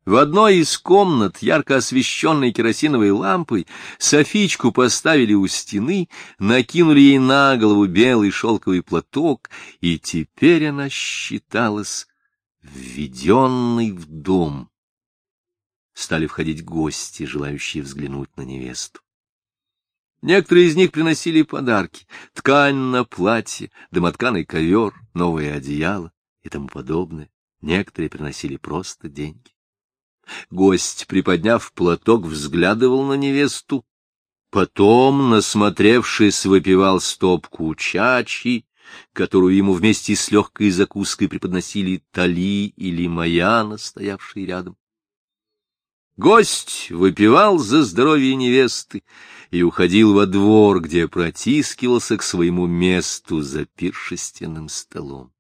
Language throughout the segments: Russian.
В одной из комнат, ярко освещенной керосиновой лампой, Софичку поставили у стены, накинули ей на голову белый шелковый платок, и теперь она считалась введенной в дом. Стали входить гости, желающие взглянуть на невесту. Некоторые из них приносили подарки: ткань на платье, домотканый ковер, новое одеяло и тому подобное. Некоторые приносили просто деньги. Гость, приподняв платок, взглядывал на невесту, потом, насмотревшись, выпивал стопку чачи, которую ему вместе с легкой закуской преподносили Тали или Маяна, стоявшие рядом. Гость выпивал за здоровье невесты и уходил во двор, где протискивался к своему месту за пиршественным столом.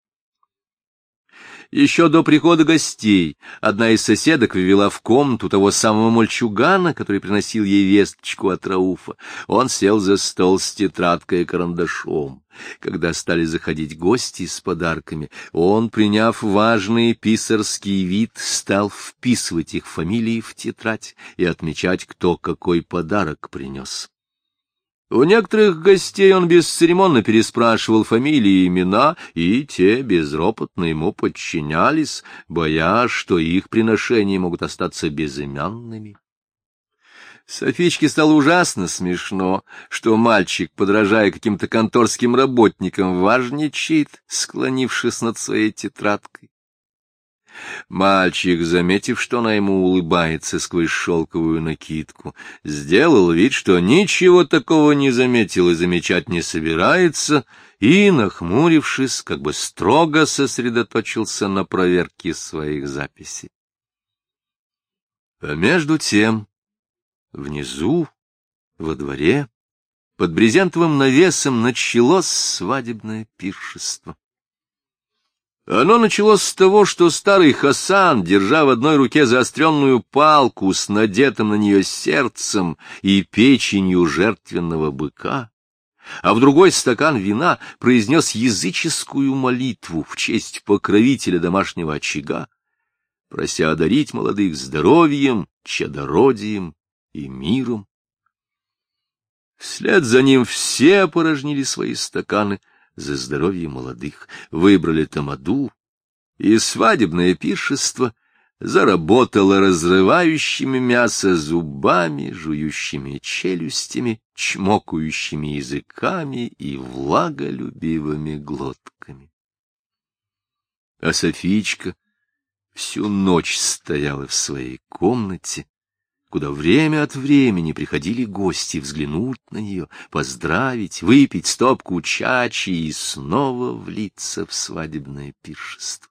Еще до прихода гостей одна из соседок ввела в комнату того самого мальчугана, который приносил ей весточку от Рауфа. Он сел за стол с тетрадкой и карандашом. Когда стали заходить гости с подарками, он, приняв важный писарский вид, стал вписывать их фамилии в тетрадь и отмечать, кто какой подарок принес. У некоторых гостей он бесцеремонно переспрашивал фамилии и имена, и те безропотно ему подчинялись, боясь, что их приношения могут остаться безымянными. Софичке стало ужасно смешно, что мальчик, подражая каким-то конторским работникам, важничает, склонившись над своей тетрадкой. Мальчик, заметив, что она ему улыбается сквозь шелковую накидку, сделал вид, что ничего такого не заметил и замечать не собирается, и, нахмурившись, как бы строго сосредоточился на проверке своих записей. А между тем, внизу, во дворе, под брезентовым навесом началось свадебное пиршество. Оно началось с того, что старый Хасан, держа в одной руке заостренную палку с надетым на нее сердцем и печенью жертвенного быка, а в другой стакан вина, произнес языческую молитву в честь покровителя домашнего очага, прося одарить молодых здоровьем, чадородием и миром. Вслед за ним все опорожнили свои стаканы за здоровье молодых, выбрали тамаду, и свадебное пиршество заработало разрывающими мясо зубами, жующими челюстями, чмокающими языками и влаголюбивыми глотками. А Софичка всю ночь стояла в своей комнате, куда время от времени приходили гости взглянуть на нее, поздравить, выпить стопку чачи и снова влиться в свадебное пиршество.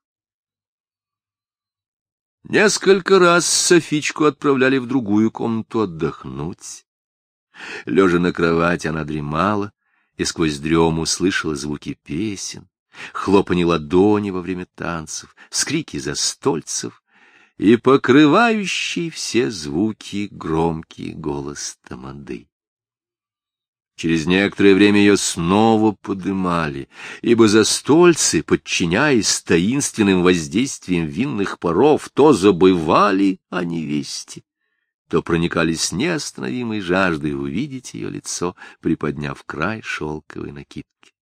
Несколько раз Софичку отправляли в другую комнату отдохнуть. Лежа на кровати, она дремала и сквозь дрему слышала звуки песен, хлопанье ладони во время танцев, вскрики застольцев и покрывающий все звуки громкий голос тамады. Через некоторое время ее снова подымали, ибо застольцы, подчиняясь таинственным воздействиям винных паров, то забывали о невесте, то проникались неостановимой жаждой увидеть ее лицо, приподняв край шелковой накидки.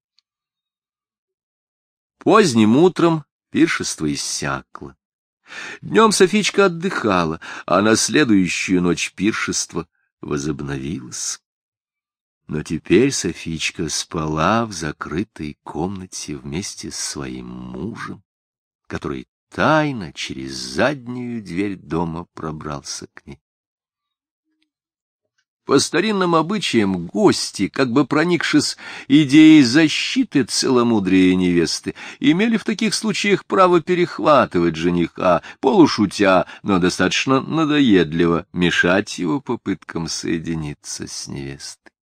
Поздним утром пиршество иссякло. Днем Софичка отдыхала, а на следующую ночь пиршество возобновилось. Но теперь Софичка спала в закрытой комнате вместе с своим мужем, который тайно через заднюю дверь дома пробрался к ней. По старинным обычаям гости, как бы проникшись идеей защиты целомудрия невесты, имели в таких случаях право перехватывать жениха, полушутя, но достаточно надоедливо мешать его попыткам соединиться с невестой.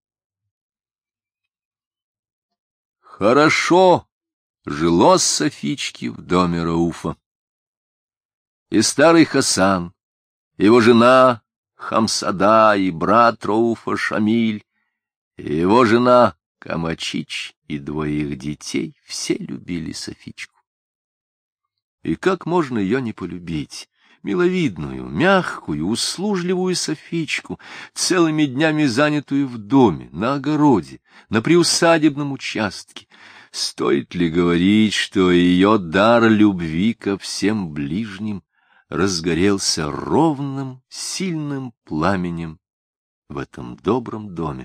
Хорошо жилось Софичке в доме Рауфа. И старый Хасан, его жена Хамсада и брат Рауфа Шамиль, и его жена Камачич и двое их детей все любили Софичку. И как можно ее не полюбить, миловидную, мягкую, услужливую Софичку, целыми днями занятую в доме, на огороде, на приусадебном участке. Стоит ли говорить, что ее дар любви ко всем ближним разгорелся ровным, сильным пламенем в этом добром доме?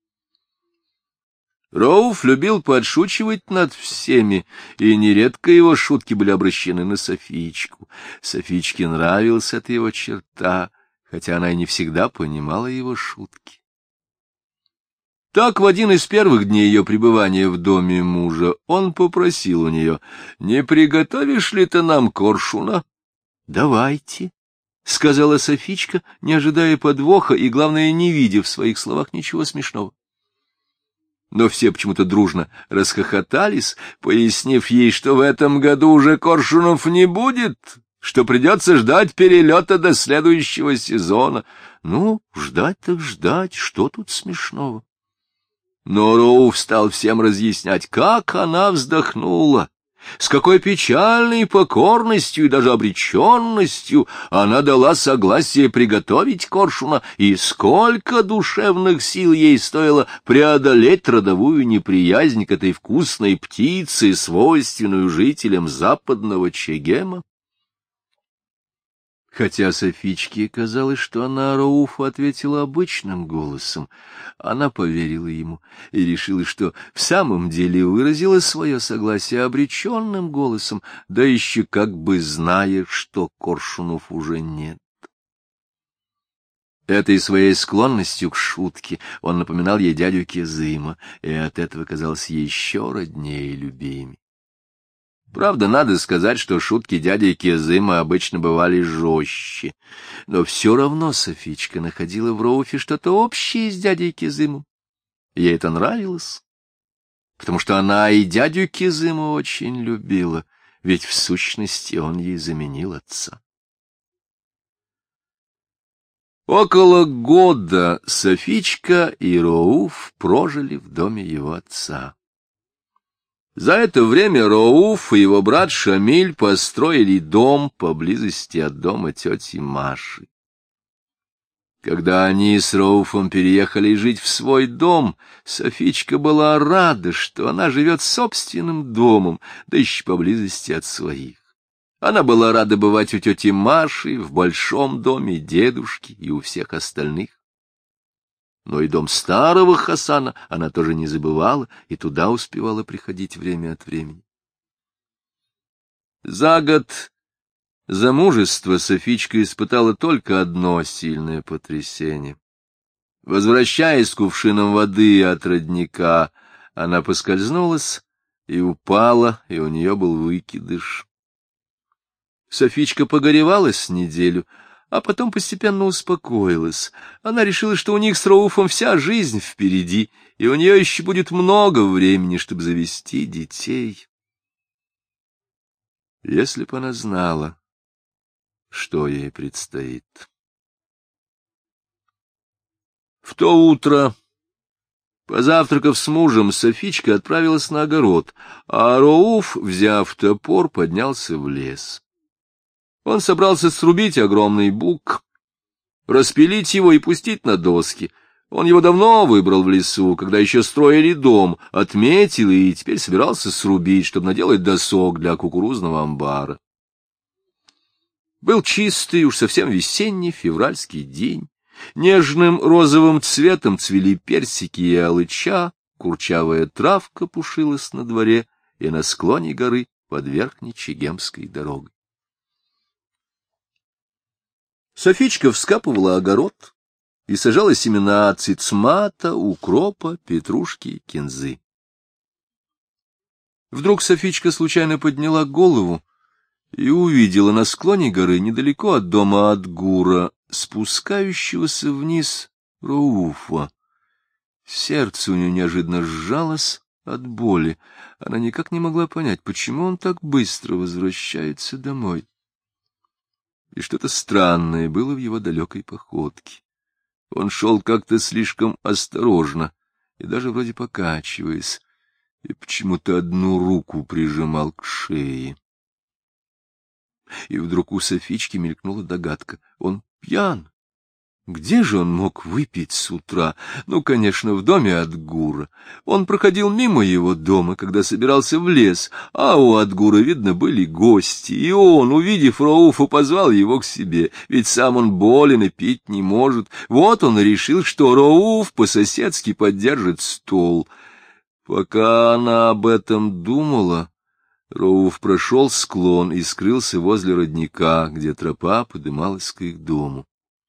Роуф любил подшучивать над всеми, и нередко его шутки были обращены на Софичку. Софичке нравилась эта его черта, хотя она и не всегда понимала его шутки. Так в один из первых дней ее пребывания в доме мужа он попросил у нее: «Не приготовишь ли ты нам коршуна?» «Давайте», — сказала Софичка, не ожидая подвоха и, главное, не видя в своих словах ничего смешного. Но все почему-то дружно расхохотались, пояснив ей, что в этом году уже коршунов не будет, что придется ждать перелета до следующего сезона. Ну, ждать так ждать, что тут смешного? Но Роуф стал всем разъяснять, как она вздохнула, с какой печальной покорностью и даже обреченностью она дала согласие приготовить коршуна, и сколько душевных сил ей стоило преодолеть родовую неприязнь к этой вкусной птице, свойственную жителям западного Чегема. Хотя Софичке казалось, что она Роуфу ответила обычным голосом, она поверила ему и решила, что в самом деле выразила свое согласие обреченным голосом, да еще как бы зная, что коршунов уже нет. Этой своей склонностью к шутке он напоминал ей дядю Кезыма, и от этого казался ей еще роднее и любимее. Правда, надо сказать, что шутки дяди Кезыма обычно бывали жестче, но все равно Софичка находила в Роуфе что-то общее с дядей Кезымом. Ей это нравилось, потому что она и дядю Кезыма очень любила, ведь в сущности он ей заменил отца. Около года Софичка и Роуф прожили в доме его отца. За это время Роуф и его брат Шамиль построили дом поблизости от дома тети Маши. Когда они с Роуфом переехали жить в свой дом, Софичка была рада, что она живет собственным домом, да еще поблизости от своих. Она была рада бывать у тети Маши, в большом доме дедушки и у всех остальных. Но и дом старого Хасана она тоже не забывала, и туда успевала приходить время от времени. За год замужества Софичка испытала только одно сильное потрясение. Возвращаясь с кувшином воды от родника, она поскользнулась и упала, и у нее был выкидыш. Софичка погоревала с неделю, а потом постепенно успокоилась. Она решила, что у них с Роуфом вся жизнь впереди, и у нее еще будет много времени, чтобы завести детей. Если б она знала, что ей предстоит. В то утро, позавтракав с мужем, Софичка отправилась на огород, а Роуф, взяв топор, поднялся в лес. Он собрался срубить огромный бук, распилить его и пустить на доски. Он его давно выбрал в лесу, когда еще строили дом, отметил и теперь собирался срубить, чтобы наделать досок для кукурузного амбара. Был чистый, уж совсем весенний февральский день. Нежным розовым цветом цвели персики и алыча, курчавая травка пушилась на дворе и на склоне горы под верхней Чегемской дорогой. Софичка вскапывала огород и сажала семена цицмата, укропа, петрушки и кинзы. Вдруг Софичка случайно подняла голову и увидела на склоне горы, недалеко от дома Адгура, спускающегося вниз Роуфа. Сердце у нее неожиданно сжалось от боли. Она никак не могла понять, почему он так быстро возвращается домой. И что-то странное было в его далекой походке. Он шел как-то слишком осторожно и даже вроде покачиваясь, и почему-то одну руку прижимал к шее. И вдруг у Софички мелькнула догадка. Он пьян. Где же он мог выпить с утра? Ну, конечно, в доме Адгура. Он проходил мимо его дома, когда собирался в лес, а у Адгура, видно, были гости, и он, увидев Рауфа, позвал его к себе, ведь сам он болен и пить не может. Вот он и решил, что Рауф по-соседски поддержит стол. Пока она об этом думала, Рауф прошел склон и скрылся возле родника, где тропа подымалась к их дому.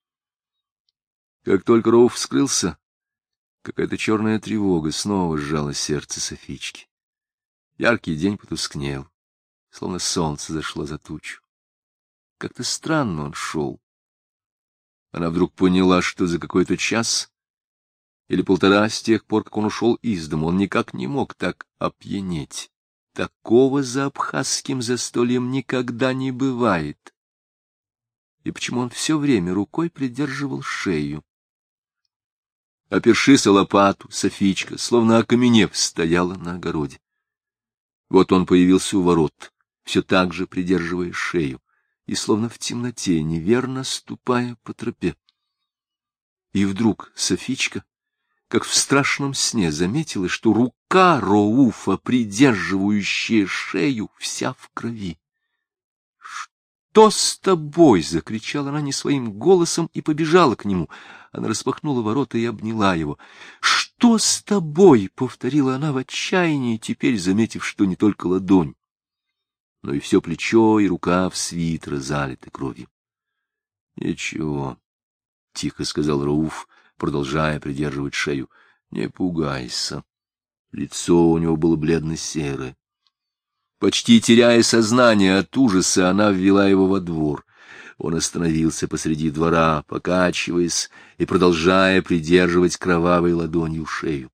Как только Рауф скрылся, какая-то черная тревога снова сжала сердце Софички. Яркий день потускнел, словно солнце зашло за тучу. Как-то странно он шел. Она вдруг поняла, что за какой-то час или полтора с тех пор, как он ушел из дому, он никак не мог так опьянеть. Такого за абхазским застольем никогда не бывает. И почему он все время рукой придерживал шею? Опершись о лопату, Софичка, словно окаменев, стояла на огороде. Вот он появился у ворот, все так же придерживая шею, и словно в темноте, неверно ступая по тропе. И вдруг Софичка, как в страшном сне, заметила, что рука Рауфа, придерживающая шею, вся в крови. «Что с тобой?» — закричала она не своим голосом и побежала к нему. Она распахнула ворота и обняла его. «Что с тобой?» — повторила она в отчаянии, теперь заметив, что не только ладонь, но и все плечо и рукав свитера залиты кровью. «Ничего», — тихо сказал Рауф, продолжая придерживать шею. «Не пугайся». Лицо у него было бледно-серое. Почти теряя сознание от ужаса, она ввела его во двор. Он остановился посреди двора, покачиваясь и продолжая придерживать кровавой ладонью шею.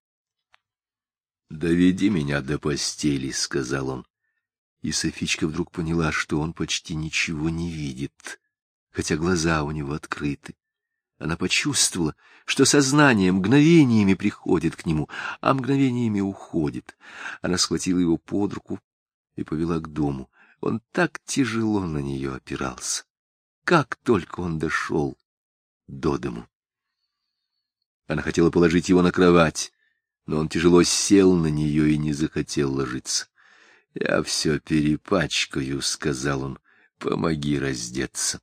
«Доведи меня до постели», — сказал он. И Софичка вдруг поняла, что он почти ничего не видит, хотя глаза у него открыты. Она почувствовала, что сознание мгновениями приходит к нему, а мгновениями уходит. Она схватила его под руку и повела к дому. Он так тяжело на нее опирался. Как только он дошел до дому. Она хотела положить его на кровать, но он тяжело сел на нее и не захотел ложиться. — Я все перепачкаю, — сказал он, — помоги раздеться.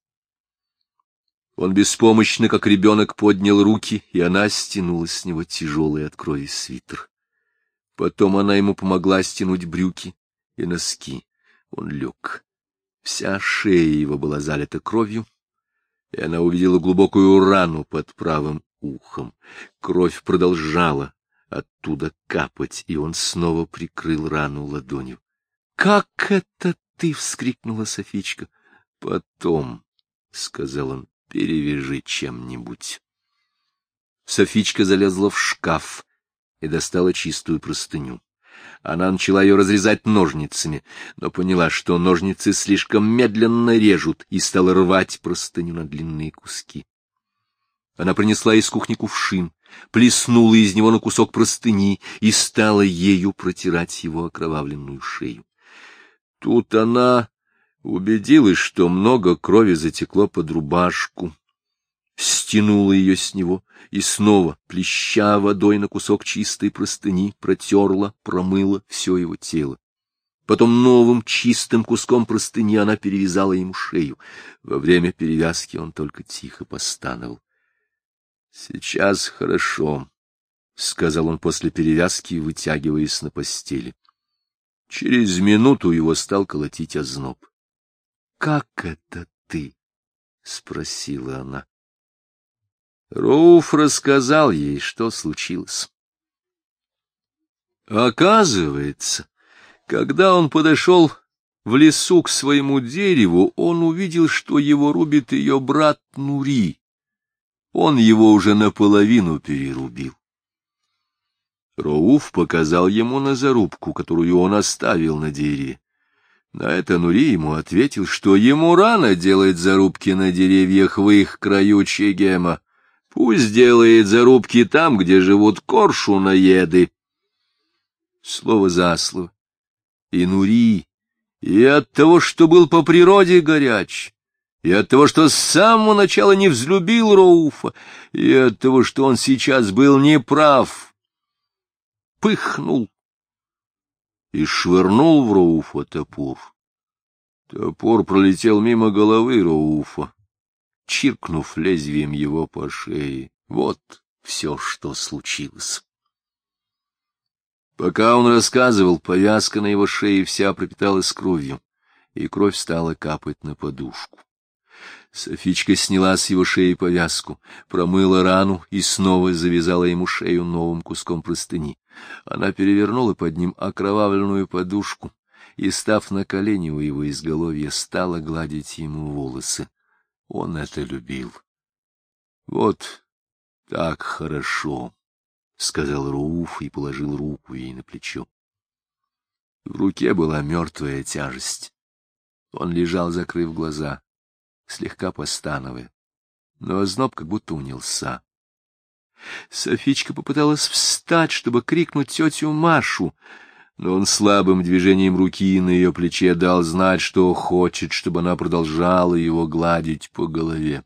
Он беспомощно, как ребенок, поднял руки, и она стянула с него тяжелый от крови свитер. Потом она ему помогла стянуть брюки и носки. Он лег. Вся шея его была залита кровью, и она увидела глубокую рану под правым ухом. Кровь продолжала оттуда капать, и он снова прикрыл рану ладонью. — Как это ты? — вскрикнула Софичка. — Потом, — сказал он, — перевяжи чем-нибудь. Софичка залезла в шкаф и достала чистую простыню. Она начала ее разрезать ножницами, но поняла, что ножницы слишком медленно режут, и стала рвать простыню на длинные куски. Она принесла из кухни кувшин, плеснула из него на кусок простыни и стала ею протирать его окровавленную шею. Тут она убедилась, что много крови затекло под рубашку, стянула ее с него и снова, плеща водой на кусок чистой простыни, протерла, промыла все его тело. Потом новым чистым куском простыни она перевязала ему шею. Во время перевязки он только тихо постановал. — Сейчас хорошо, — сказал он после перевязки, вытягиваясь на постели. Через минуту его стал колотить озноб. — Как это ты? — спросила она. Рауф рассказал ей, что случилось. Оказывается, когда он подошел в лесу к своему дереву, он увидел, что его рубит ее брат Нури. Он его уже наполовину перерубил. Рауф показал ему на зарубку, которую он оставил на дереве. На это Нури ему ответил, что ему рано делать зарубки на деревьях в их краю Чегема. Пусть делает зарубки там, где живут коршуноеды. Слово за слово. И Нури И от того, что был по природе горяч, и от того, что с самого начала не взлюбил Рауфа, и от того, что он сейчас был неправ, пыхнул и швырнул в Рауфа топор. Топор пролетел мимо головы Рауфа, чиркнув лезвием его по шее. Вот все, что случилось. Пока он рассказывал, повязка на его шее вся пропиталась кровью, и кровь стала капать на подушку. Софичка сняла с его шеи повязку, промыла рану и снова завязала ему шею новым куском простыни. Она перевернула под ним окровавленную подушку и, став на колени у его изголовья, стала гладить ему волосы. Он это любил. — Вот так хорошо, — сказал Рауф и положил руку ей на плечо. В руке была мертвая тяжесть. Он лежал, закрыв глаза, слегка постановая, но озноб как будто унялся. Софичка попыталась встать, чтобы крикнуть тетю Машу, но он слабым движением руки на ее плече дал знать, что хочет, чтобы она продолжала его гладить по голове.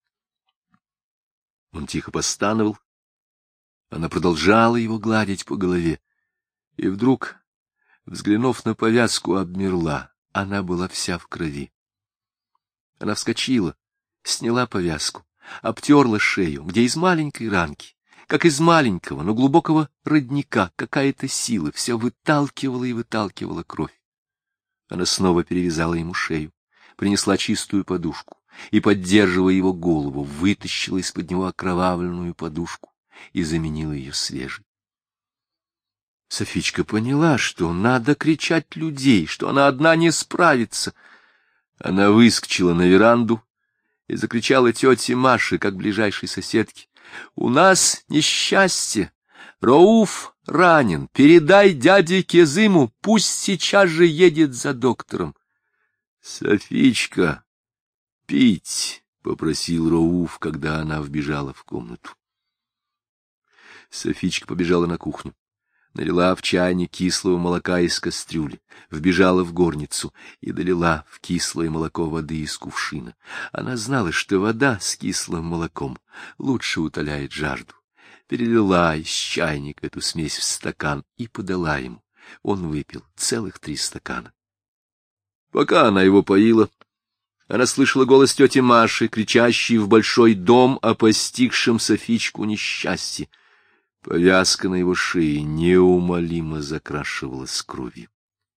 Он тихо постановал, она продолжала его гладить по голове, и вдруг, взглянув на повязку, обмерла. Она была вся в крови. Она вскочила, сняла повязку, обтерла шею, где из маленькой ранки, как из маленького, но глубокого родника, какая-то сила все выталкивала и выталкивала кровь. Она снова перевязала ему шею, принесла чистую подушку и, поддерживая его голову, вытащила из-под него окровавленную подушку и заменила ее свежей. Софичка поняла, что надо кричать людей, что она одна не справится. Она выскочила на веранду и закричала тете Маше, как ближайшей соседке: «У нас несчастье! Рауф ранен! Передай дяде Кезыму, пусть сейчас же едет за доктором!» «Софичка, пить!» — попросил Рауф, когда она вбежала в комнату. Софичка побежала на кухню, налила в чайник кислого молока из кастрюли, вбежала в горницу и долила в кислое молоко воды из кувшина. Она знала, что вода с кислым молоком лучше утоляет жажду. Перелила из чайника эту смесь в стакан и подала ему. Он выпил целых 3 стакана. Пока она его поила, она слышала голос тети Маши, кричащей в большой дом о постигшем Софичку несчастье. Повязка на его шее неумолимо закрашивалась кровью.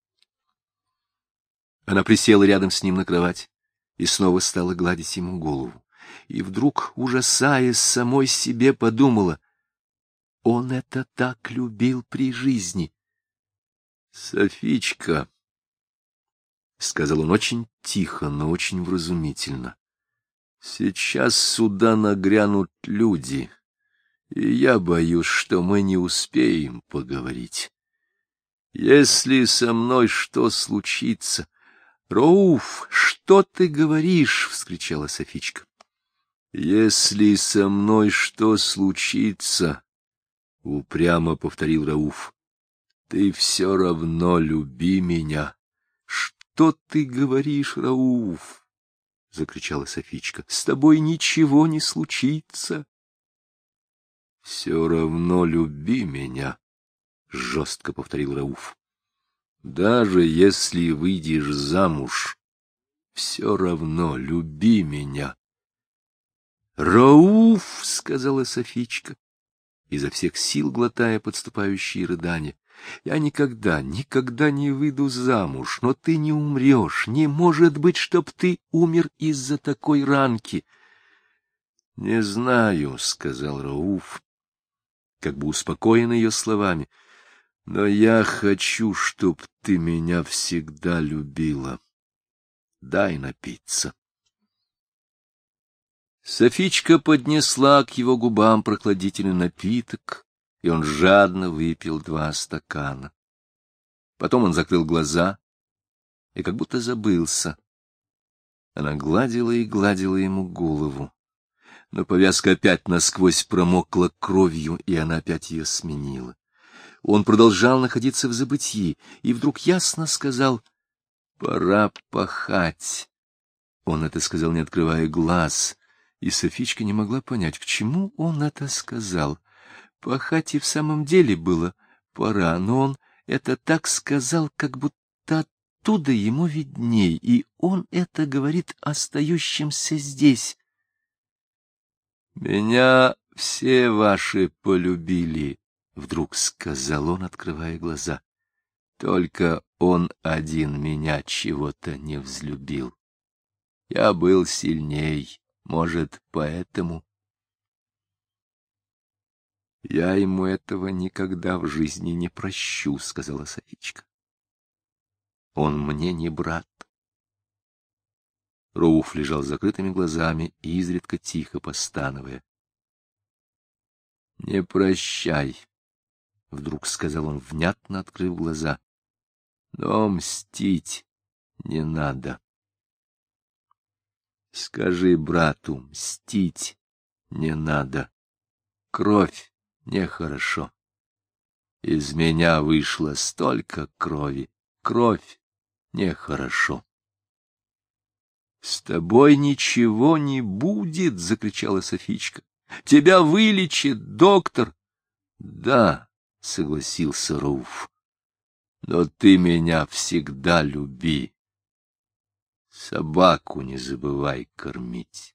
Она присела рядом с ним на кровать и снова стала гладить ему голову. И вдруг, ужасаясь самой себе, подумала: он это так любил при жизни. — Софичка, — сказал он очень тихо, но очень вразумительно, — сейчас сюда нагрянут люди. И я боюсь, что мы не успеем поговорить. Если со мной что случится... — Рауф, что ты говоришь? — вскричала Софичка. — Если со мной что случится, — упрямо повторил Рауф, — ты все равно люби меня. — Что ты говоришь, Рауф? — закричала Софичка. — С тобой ничего не случится. — Все равно люби меня, — жестко повторил Рауф. — Даже если выйдешь замуж, все равно люби меня. — Рауф, — сказала Софичка, изо всех сил глотая подступающие рыдания, — я никогда не выйду замуж, но ты не умрешь. Не может быть, чтоб ты умер из-за такой ранки. — Не знаю, — сказал Рауф, как бы успокоен ее словами, — но я хочу, чтоб ты меня всегда любила. Дай напиться. Софичка поднесла к его губам прохладительный напиток, и он жадно выпил 2 стакана. Потом он закрыл глаза и как будто забылся. Она гладила и гладила ему голову. Но повязка опять насквозь промокла кровью, и она опять ее сменила. Он продолжал находиться в забытьи, и вдруг ясно сказал: Пора пахать. Он это сказал, не открывая глаз, и Софичка не могла понять, к чему он это сказал. Пахать и в самом деле было пора, но он это так сказал, как будто оттуда ему видней, и он это говорит остающимся здесь. «Меня все ваши полюбили», — вдруг сказал он, открывая глаза. «Только он один меня чего-то не взлюбил. Я был сильней, может, поэтому...» «Я ему этого никогда в жизни не прощу», — сказала Софичка. «Он мне не брат». Рауф лежал с закрытыми глазами, изредка тихо постановая. «Не прощай», — вдруг сказал он, внятно открыв глаза. «Но мстить не надо. Скажи брату, мстить не надо. Кровь нехорошо. Из меня вышло столько крови. Кровь нехорошо». «С тобой ничего не будет!» — закричала Софичка. «Тебя вылечит доктор!» «Да», — согласился Рауф, — «но ты меня всегда люби. Собаку не забывай кормить».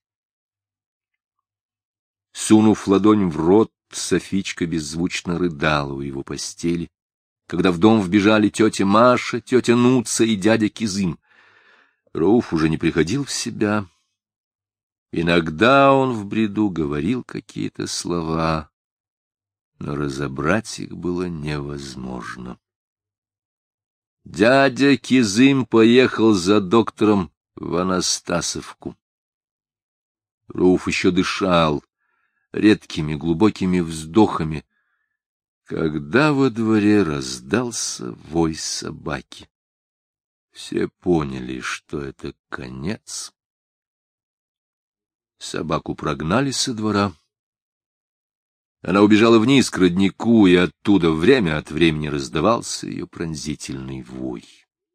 Сунув ладонь в рот, Софичка беззвучно рыдала у его постели, когда в дом вбежали тетя Маша, тетя Нуца и дядя Кизым. Рауф уже не приходил в себя. Иногда он в бреду говорил какие-то слова, но разобрать их было невозможно. Дядя Кизым поехал за доктором в Анастасовку. Рауф еще дышал редкими глубокими вздохами, когда во дворе раздался вой собаки. Все поняли, что это конец. Собаку прогнали со двора. Она убежала вниз к роднику, и оттуда время от времени раздавался ее пронзительный вой.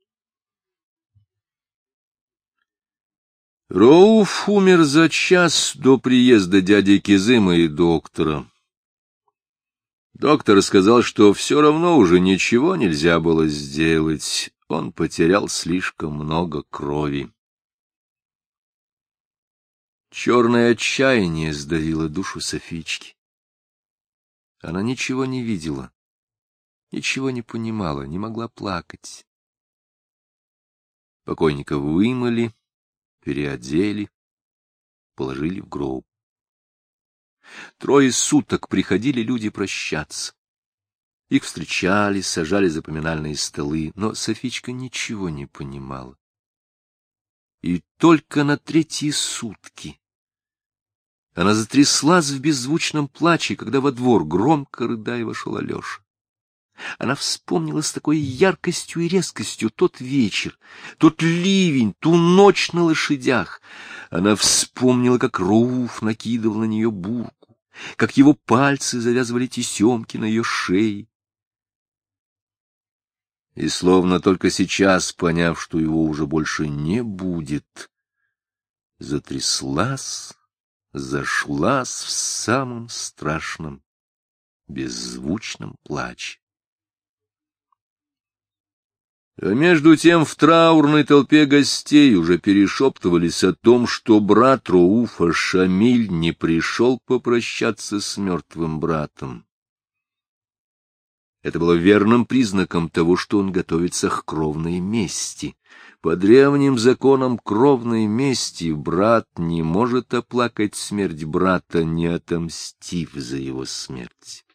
Рауф умер за час до приезда дяди Кизыма и доктора. Доктор сказал, что все равно уже ничего нельзя было сделать. Он потерял слишком много крови. Черное отчаяние сдавило душу Софички. Она ничего не видела, ничего не понимала, не могла плакать. Покойника вымыли, переодели, положили в гроб. 3 суток приходили люди прощаться. Их встречали, сажали за поминальные столы, но Софичка ничего не понимала. И только на 3-е сутки она затряслась в беззвучном плаче, когда во двор, громко рыдая, вошел Алеша. Она вспомнила с такой яркостью и резкостью тот вечер, тот ливень, ту ночь на лошадях. Она вспомнила, как Рауф накидывал на нее бурку, как его пальцы завязывали тесемки на ее шее. И словно только сейчас, поняв, что его уже больше не будет, затряслась, зашлась в самом страшном, беззвучном плаче. А между тем в траурной толпе гостей уже перешептывались о том, что брат Рауфа Шамиль не пришел попрощаться с мертвым братом. Это было верным признаком того, что он готовится к кровной мести. По древним законам кровной мести брат не может оплакать смерть брата, не отомстив за его смерть.